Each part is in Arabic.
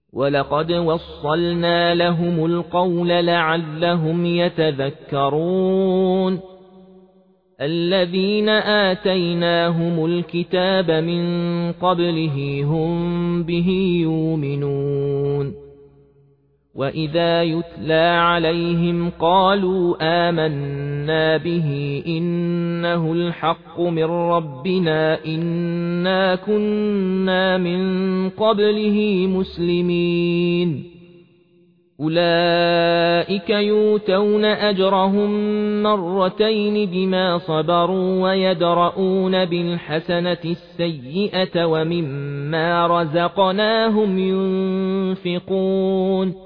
ولقد وصلنا لهم القول لعلهم يتذكرون الذين آتيناهم الكتاب من قبله هم به يؤمنون وإذا يتلى عليهم قالوا آمنا به إنه الحق من ربنا إنا كنا من قبله مسلمين أولئك يؤتون أجرهم مرتين بما صبروا ويدرؤون بالحسنة السيئة ومما رزقناهم ينفقون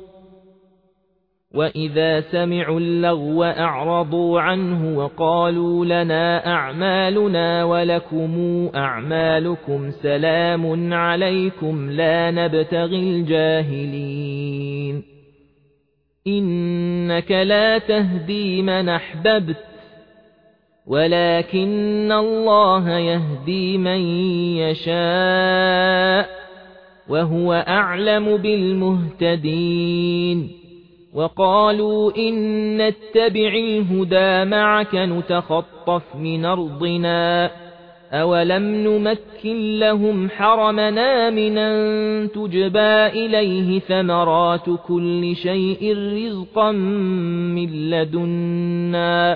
وإذا سمعوا اللغو أعرضوا عنه وقالوا لنا أعمالنا ولكم أعمالكم سلام عليكم لا نبتغي الجاهلين إنك لا تهدي من أحببت ولكن الله يهدي من يشاء وهو أعلم بالمهتدين وقالوا إن نتبع الهدى معك نتخطف من أرضنا أولم نمكن لهم حرمنا من أن تجبى إليه ثمرات كل شيء رزقا من لدنا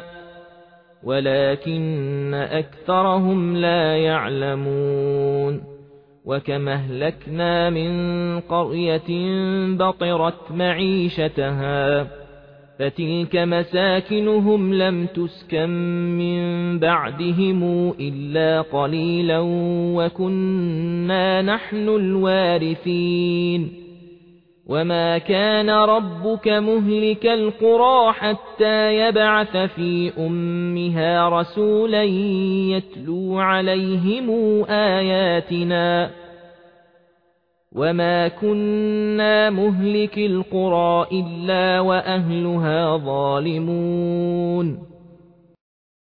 ولكن أكثرهم لا يعلمون وكم أهلكنا من قرية بطرت معيشتها فتلك مساكنهم لم تسكن من بعدهم إلا قليلا وكنا نحن الوارثين وما كان ربك مهلك القرى حتى يبعث في أمها رسولا يتلو عليهم آياتنا وما كنا مهلك القرى إلا وأهلها ظالمون